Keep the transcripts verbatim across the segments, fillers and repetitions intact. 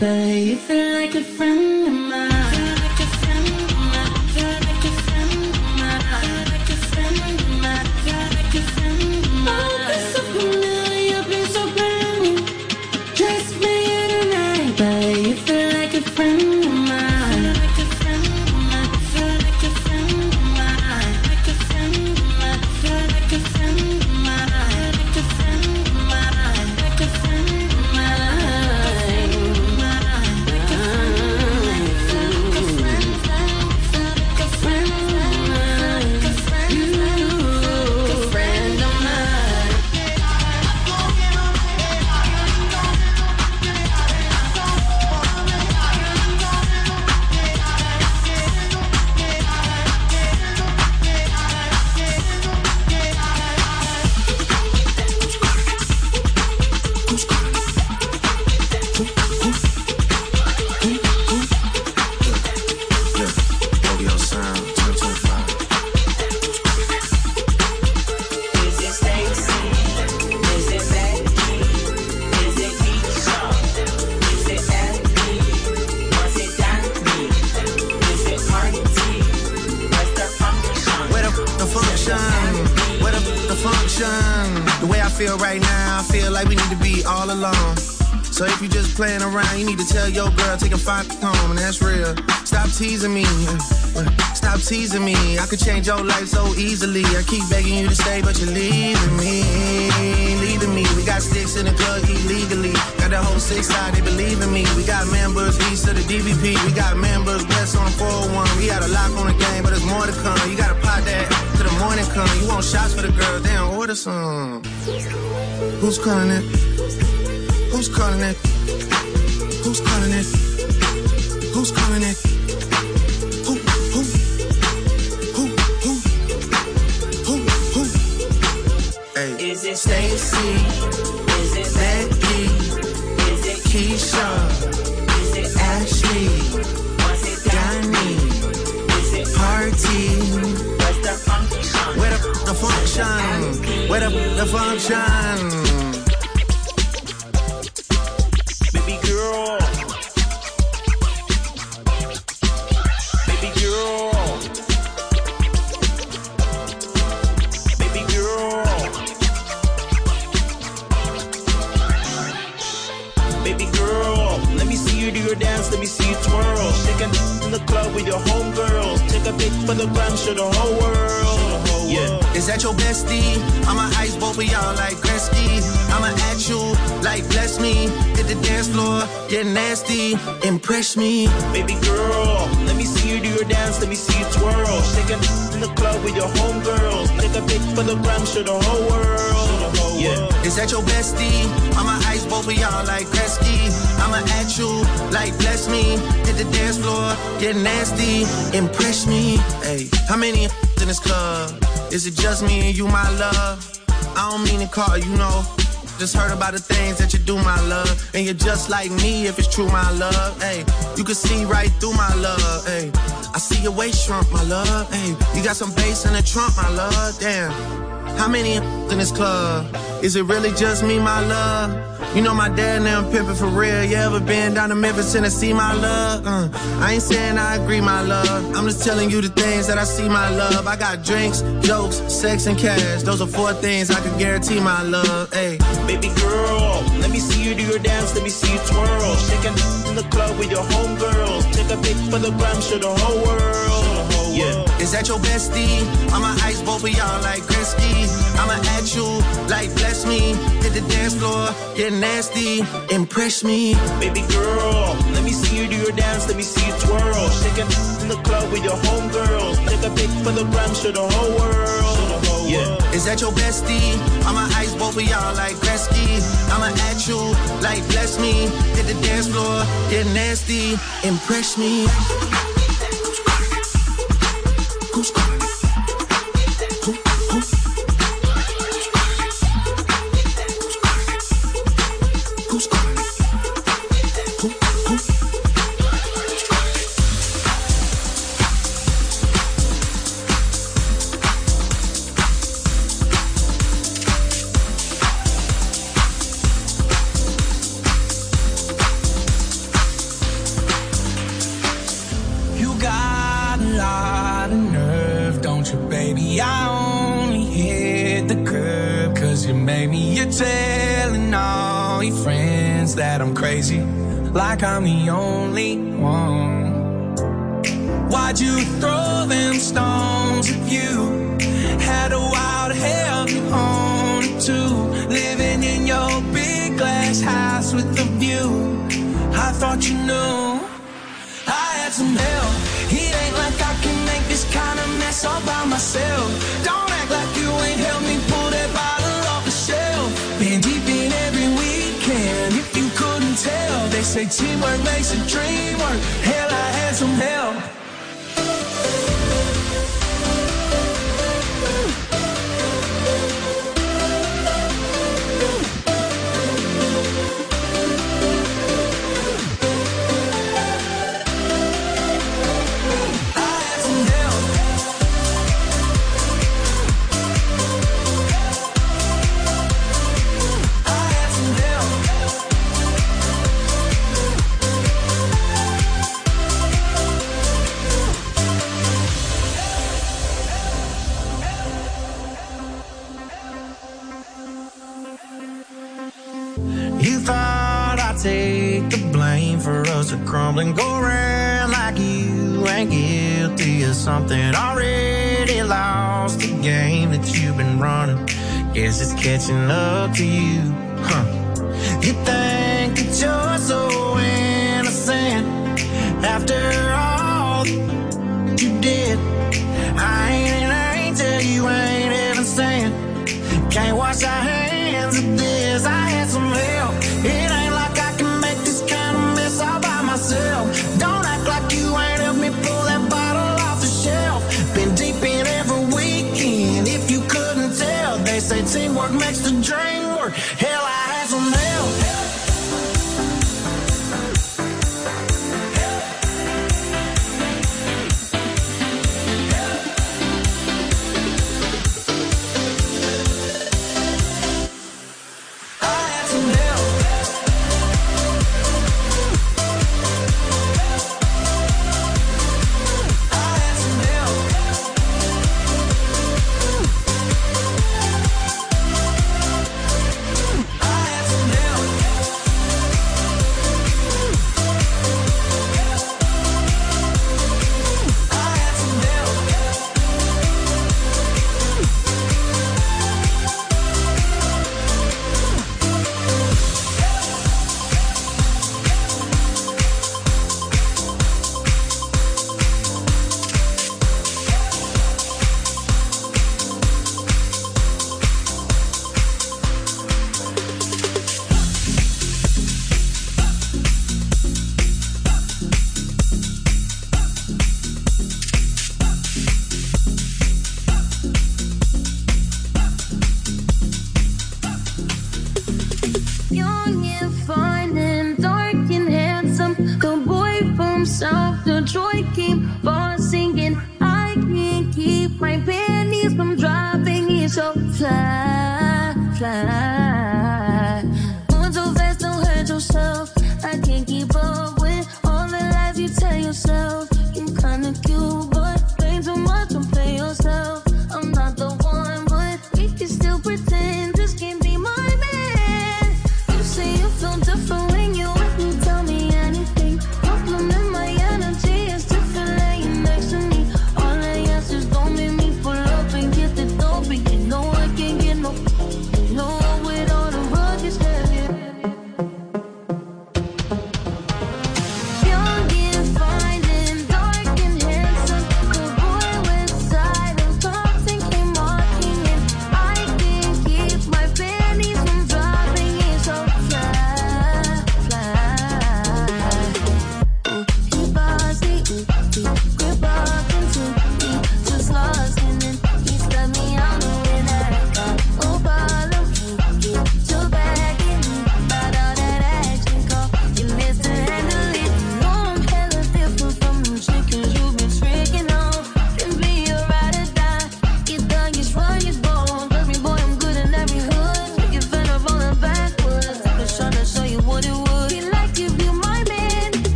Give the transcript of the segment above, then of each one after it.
but you feel like a friend of mine. Feel like a friend of mine. Feel like a friend of mine. Feel like a friend of mine. Feel like a friend of mine. Oh, been so familiar, been so brand new. Just me and tonight, but you feel like a friend of mine. Feel like a friend of mine. Feel like a friend of mine. Like a friend of mine. Feel like a friend of mine. Like a friend of mine. Like a friend of mine. Like a friend of mine. Feel like a friend. Feel like a friend. Like a friend. You, like a friend of mine. Audio Sound twenty twenty-five. Is it Stacy? Is it Becky? Is it Keisha? Is it Abby? Was it Danny? Is it Marty? What's the function? Where the f- the function? Where the f- the function? The way I feel right now, I feel like we need to be all alone. So if you just playing around, you need to tell your girl, take a five home, and that's real. Stop teasing me. uh, Stop teasing me. I could change your life so easily. I keep begging you to stay, but you're leaving me. Leaving me. We got sticks in the club illegally. Got the whole six side, they believe in me. We got members east of the D V P. We got members west on the four oh one. We got a lock on the game, but there's more to come. You gotta pot that till the morning come. You want shots for the girls, then order some. Who's calling it? Who's calling it? Who's calling it? Who's calling it? Who, who? Who, who? Who, who? Hey. Is it Stacy? Is it Becky? Is it Keisha, Is it Ashley, Was it Danny, Is it Party. What's the function? Where the, the function? Where the, the function? Baby girl. Baby girl. Baby girl. Baby girl. Let me see you do your dance, let me see you twirl. Shake it in the club with your homegirls. Take a pic for the gram, show the whole world. Yeah. Is that your bestie? I'ma ice both of y'all like Gretzky. I'ma at you like bless me. Hit the dance floor, get nasty, impress me. Baby girl, let me see you do your dance, let me see you twirl. Shake it in the club with your homegirls. Take a pic for the gram, show the whole world. Yeah. Is that your bestie? I'ma ice both of y'all like Gretzky. I'ma at you like bless me. Hit the dance floor, get nasty, impress me. Hey, how many in this club? Is it just me and you, my love? I don't mean to call you, know. Just heard about the things that you do, my love. And you're just like me if it's true, my love. Hey, you can see right through my love. Hey, I see your waist shrunk, my love. Hey, you got some bass in the trunk, my love. Damn. How many in this club? Is it really just me, my love? You know my dad now pimping for real. You ever been down to Memphis, Tennessee, my love? Uh, I ain't saying I agree, my love. I'm just telling you the things that I see, my love. I got drinks, jokes, sex, and cash. Those are four things I can guarantee, my love. Hey, baby girl, let me see you do your dance, let me see you twirl. Shake it in the club with your homegirls. Take a pic for the gram, show the whole world. Yeah. Is that your bestie? I'ma ice both of y'all like Gretzky. I'ma at you like bless me. Hit the dance floor, get nasty, impress me. Baby girl, let me see you do your dance, let me see you twirl. Shake it in the club with your homegirls. Take a pic for the gram, show the whole world. Yeah. Is that your bestie? I'ma ice both of y'all like Gretzky. I'ma at you like bless me. Hit the dance floor, get nasty, impress me. Who's calling it? Who, who? Who's calling it? Who, who? you made me. You're telling all your friends that I'm crazy, like I'm the only one. Why'd you throw them stones if you had a wild hell on it too? Living in your big glass house with a view. I thought you knew I had some help. It ain't like I can make this kind of mess all by myself. Don't act like you ain't helped me pull that bottle off the shelf. Been deep in every weekend, if you couldn't tell. They say teamwork makes a dream work. Hell, I had some help. Take the blame for us to crumble and go around like you ain't guilty of something. Already lost the game that you've been running. Guess it's catching up to you, huh? You think that you're so innocent after all you did. I ain't an angel, you ain't even saying. Can't wash our hands of this. I had some help. It ain't like I can make this kind of mess all by myself. Don't act like you ain't helped me pull that bottle off the shelf. Been deep in every weekend, if you couldn't tell. They say teamwork makes the dream work. Hell, I had some help. Pretend this can be my man. You say you feel different.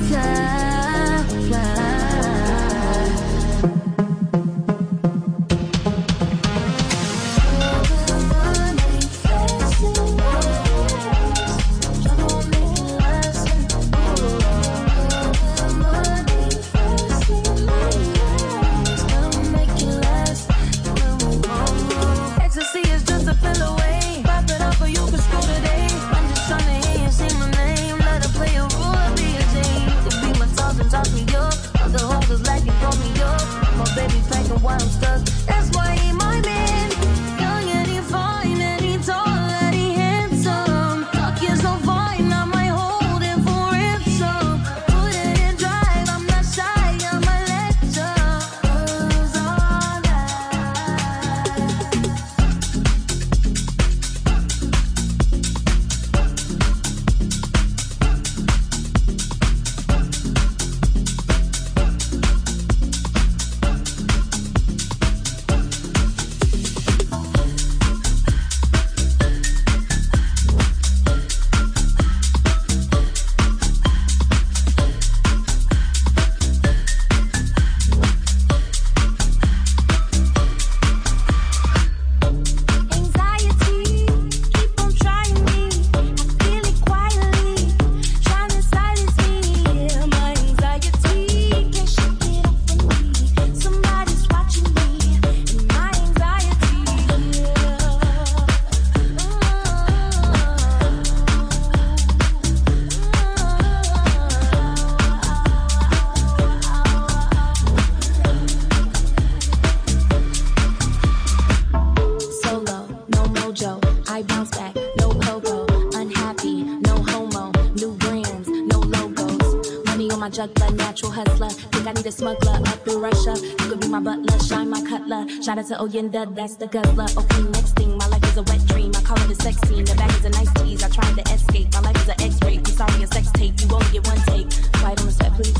Shout out to Oyenda, that's the guzzler. Okay, next thing, my life is a wet dream. I call it a sex scene. The bag is a nice tease. I tried to escape. My life is an X-ray. I'm sorry, a sex tape. You only get one take. Quiet on the set, please.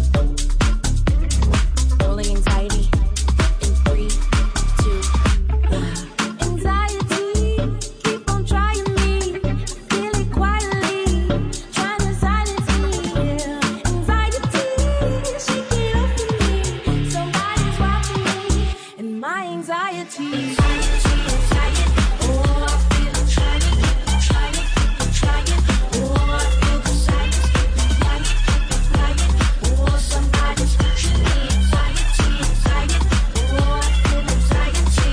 Rolling anxiety. In three, two, one. Anxiety, keep on trying me. Feel it quietly, trying to silence me. Anxiety, she can't open me. Somebody's watching me. And my anxiety, anxiety, anxiety, oh, I feel it, trying, trying, trying, oh, I feel the silence, flying, flying, oh, somebody's watching me, anxiety, anxiety, oh, I feel anxiety.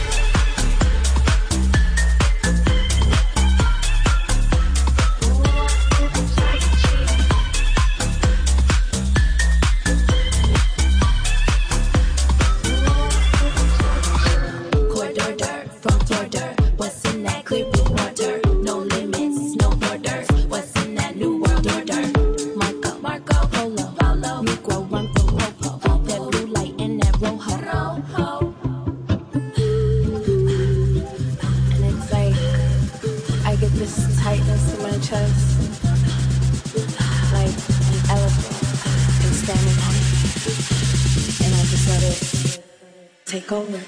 Corridor, front door, dirt. What's in that clear blue water? No limits, no borders. What's in that new world order? Marco, Marco, Polo, Polo, Negro, run from Popo. That blue light in that rojo. Rojo. And it's like I get this tightness in my chest, like an elephant is standing on it, and I just let it take over.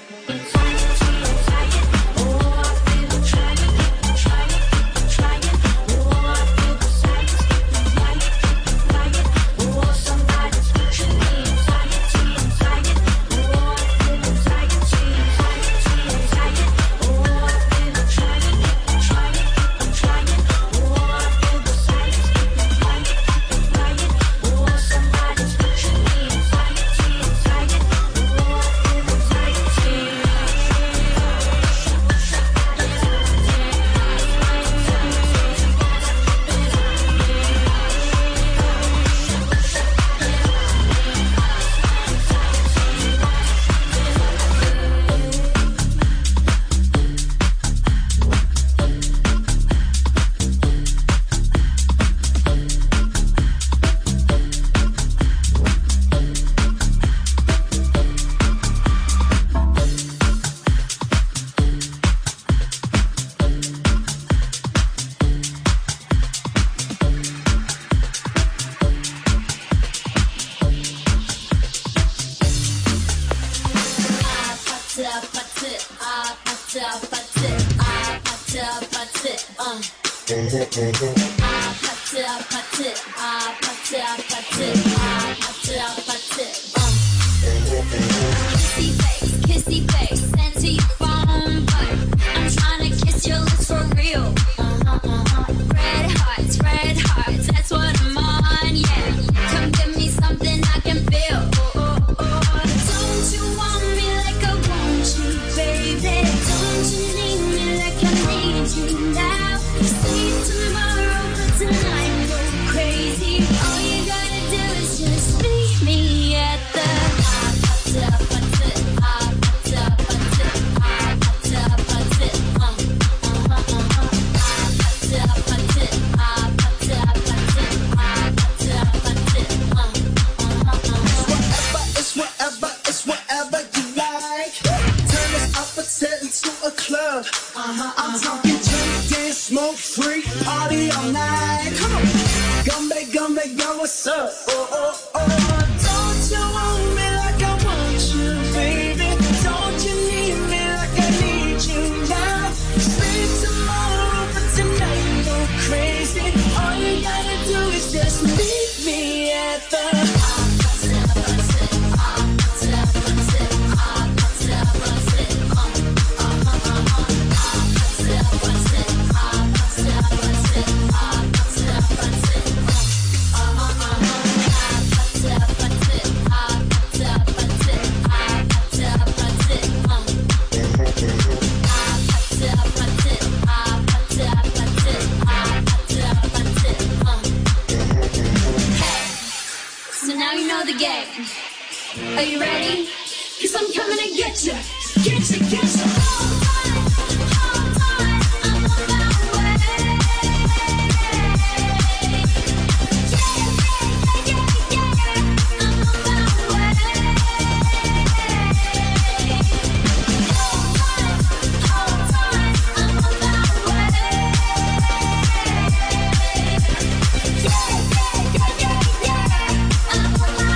I it, ah, put it, ah, put it, uh. Kissy face, kissy face, send to your phone, but I'm trying to kiss your lips for real. Uh-huh, uh-huh. Red hearts, red hearts, that's what I'm on, yeah. Come give me something I can feel. Oh, oh, oh. Don't you want me like I want you, baby? Don't you need me like I need you now? Sleep tomorrow, but tonight go crazy. All you gotta do is just meet me at the Uh-huh, I'm talking drink, dance, smoke, free, party all night. Come on, Gumbe, Gumbe, yo, what's up? Oh, oh, oh. Don't you want me like I want you, baby? Don't you need me like I need you now? Sleep tomorrow, but tonight go crazy. All you gotta do is just meet me at the the game. Are you ready? Cause I'm coming to get you. Get you, get you. Hold on, hold on, I'm on my way. Yeah, yeah, yeah, yeah, I'm on my way. Hold on, hold on, I'm on my way. Yeah, yeah, yeah, yeah, yeah, I'm on my way.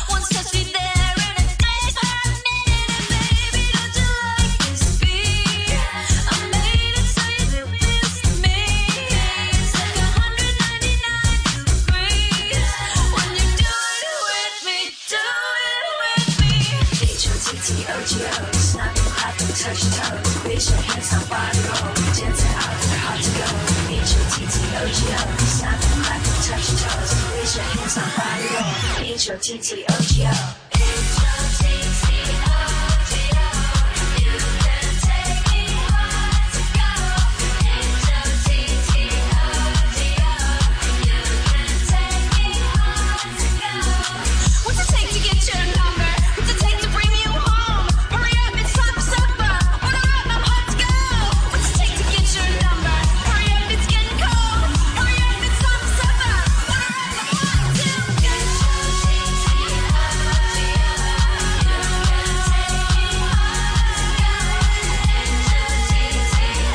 Baby, don't you like this beat? H O T T O G O. H O T T O G O. You can take me hard to go. H O T T O G O. You can take me hard to go. What's it take to get your number? What's it take to bring you home? Hurry up, it's time for supper. Order up, I'm hot to go. What's it take to get your number? Hurry up, it's getting cold. Hurry up, it's time for supper. Order up, I'm hot to go. H O T T O G O. You can take me hard to go. H O T T O G O. You can take me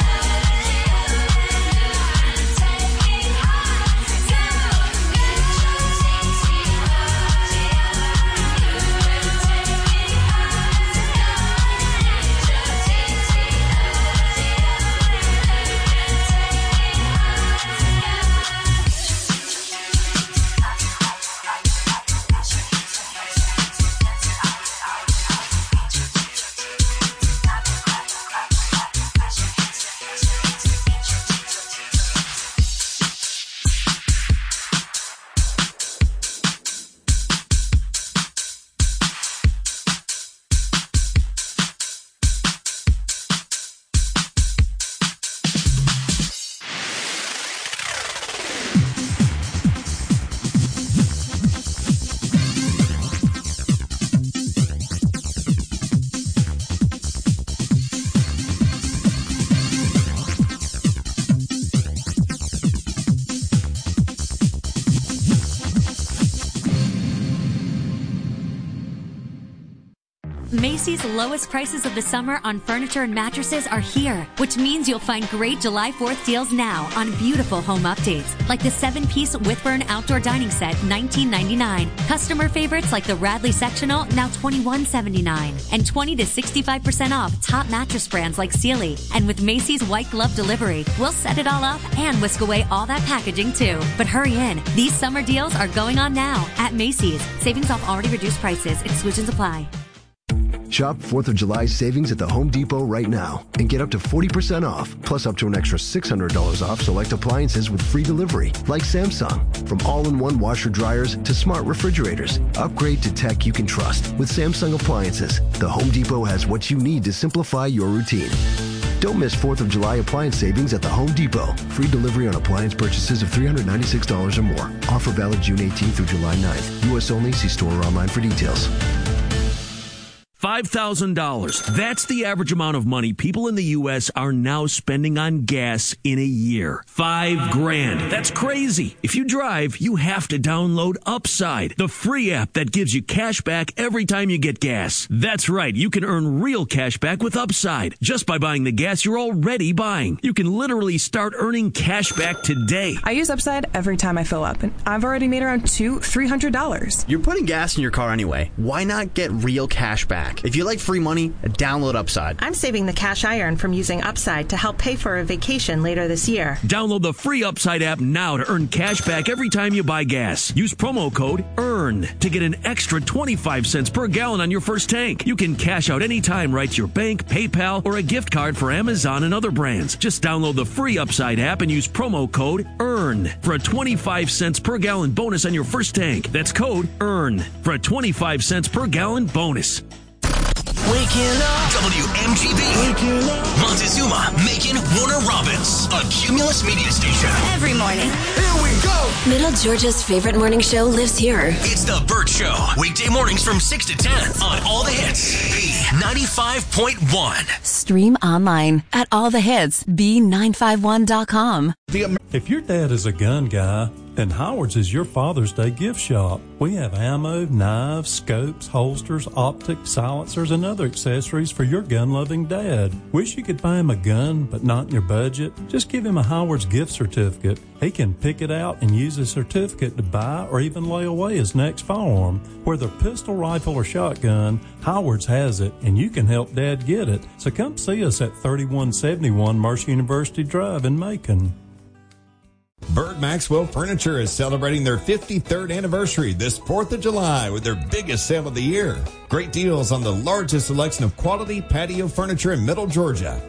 hard to go. Macy's lowest prices of the summer on furniture and mattresses are here, which means you'll find great July fourth deals now on beautiful home updates, like the seven-piece Whitburn outdoor dining set, nineteen ninety-nine. Customer favorites like the Radley sectional, now twenty-one seventy-nine, and twenty to sixty-five percent off top mattress brands like Sealy. And with Macy's white glove delivery, we'll set it all up and whisk away all that packaging too. But hurry in, these summer deals are going on now at Macy's. Savings off already reduced prices. Exclusions apply. Shop fourth of July savings at the Home Depot right now and get up to forty percent off, plus up to an extra six hundred dollars off select appliances with free delivery, like Samsung. From all-in-one washer dryers to smart refrigerators, upgrade to tech you can trust with Samsung appliances. The Home Depot has what you need to simplify your routine. Don't miss fourth of July appliance savings at the Home Depot. Free delivery on appliance purchases of three hundred ninety-six dollars or more. Offer valid June eighteenth through July ninth. U S only. See store or online for details. five thousand dollars. That's the average amount of money people in the U S are now spending on gas in a year. Five grand. That's crazy. If you drive, you have to download Upside, the free app that gives you cash back every time you get gas. That's right. You can earn real cash back with Upside just by buying the gas you're already buying. You can literally start earning cash back today. I use Upside every time I fill up, and I've already made around two, three hundred dollars. You're putting gas in your car anyway. Why not get real cash back? If you like free money, download Upside. I'm saving the cash I earn from using Upside to help pay for a vacation later this year. Download the free Upside app now to earn cash back every time you buy gas. Use promo code EARN to get an extra twenty-five cents per gallon on your first tank. You can cash out anytime right to your bank, PayPal, or a gift card for Amazon and other brands. Just download the free Upside app and use promo code EARN for a twenty-five cents per gallon bonus on your first tank. That's code EARN for a twenty-five cents per gallon bonus. Waking up. W M G B. Waking up. Montezuma, Macon, Warner Robins. A Cumulus media station. Every morning. Here we go. Middle Georgia's favorite morning show lives here. It's The Burt Show. Weekday mornings from six to ten on All the Hits. B ninety-five point one. Stream online at all the hits b nine five one dot com. If your dad is a gun guy, then Howard's is your Father's Day gift shop. We have ammo, knives, scopes, holsters, optics, silencers, and other accessories for your gun-loving dad. Wish you could buy him a gun, but not in your budget? Just give him a Howard's gift certificate. He can pick it out and use the certificate to buy or even lay away his next firearm. Whether pistol, rifle, or shotgun, Howard's has it, and you can help Dad get it. So come see us at thirty-one seventy-one Mercer University Drive in Macon. Bird Maxwell Furniture is celebrating their fifty-third anniversary this fourth of July with their biggest sale of the year. Great deals on the largest selection of quality patio furniture in Middle Georgia.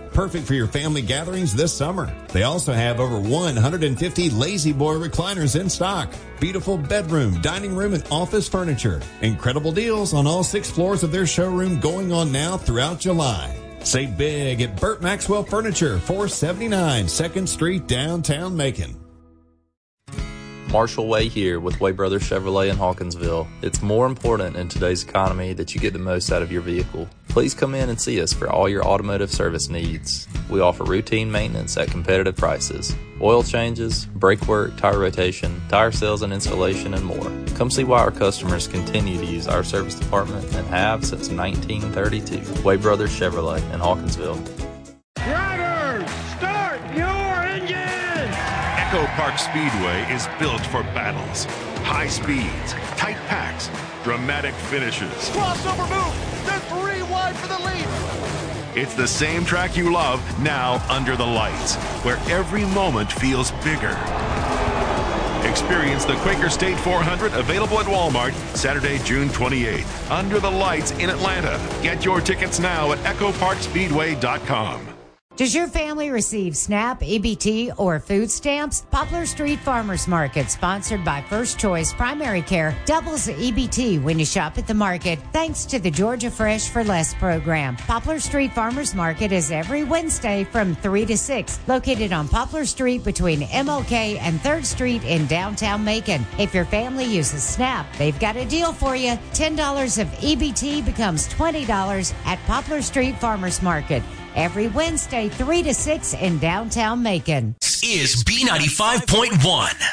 perfect for your family gatherings this summer. They also have over one hundred fifty Lazy Boy recliners in stock. Beautiful bedroom, dining room, and office furniture. Incredible deals on all six floors of their showroom going on now throughout July. Save big at Burt Maxwell Furniture, four seventy-nine second Street, downtown Macon. Marshall Way here with Way Brothers Chevrolet in Hawkinsville. It's more important in today's economy that you get the most out of your vehicle. Please come in and see us for all your automotive service needs. We offer routine maintenance at competitive prices. Oil changes, brake work, tire rotation, tire sales and installation, and more. Come see why our customers continue to use our service department and have since nineteen thirty-two. Way Brothers Chevrolet in Hawkinsville. Drivers, start your engine! Echo Park Speedway is built for battles. High speeds, tight packs, dramatic finishes. Crossover move! They're three wide for the lead! It's the same track you love, now under the lights, where every moment feels bigger. Experience the Quaker State four hundred, available at Walmart Saturday, June twenty-eighth. Under the lights in Atlanta. Get your tickets now at echo park speedway dot com. Does your family receive SNAP, E B T, or food stamps? Poplar Street Farmers Market, sponsored by First Choice Primary Care, doubles the E B T when you shop at the market, thanks to the Georgia Fresh for Less program. Poplar Street Farmers Market is every Wednesday from three to six, located on Poplar Street between M L K and third Street in downtown Macon. If your family uses SNAP, they've got a deal for you. ten dollars of E B T becomes twenty dollars at Poplar Street Farmers Market. Every Wednesday, three to six in downtown Macon. Is B ninety-five point one.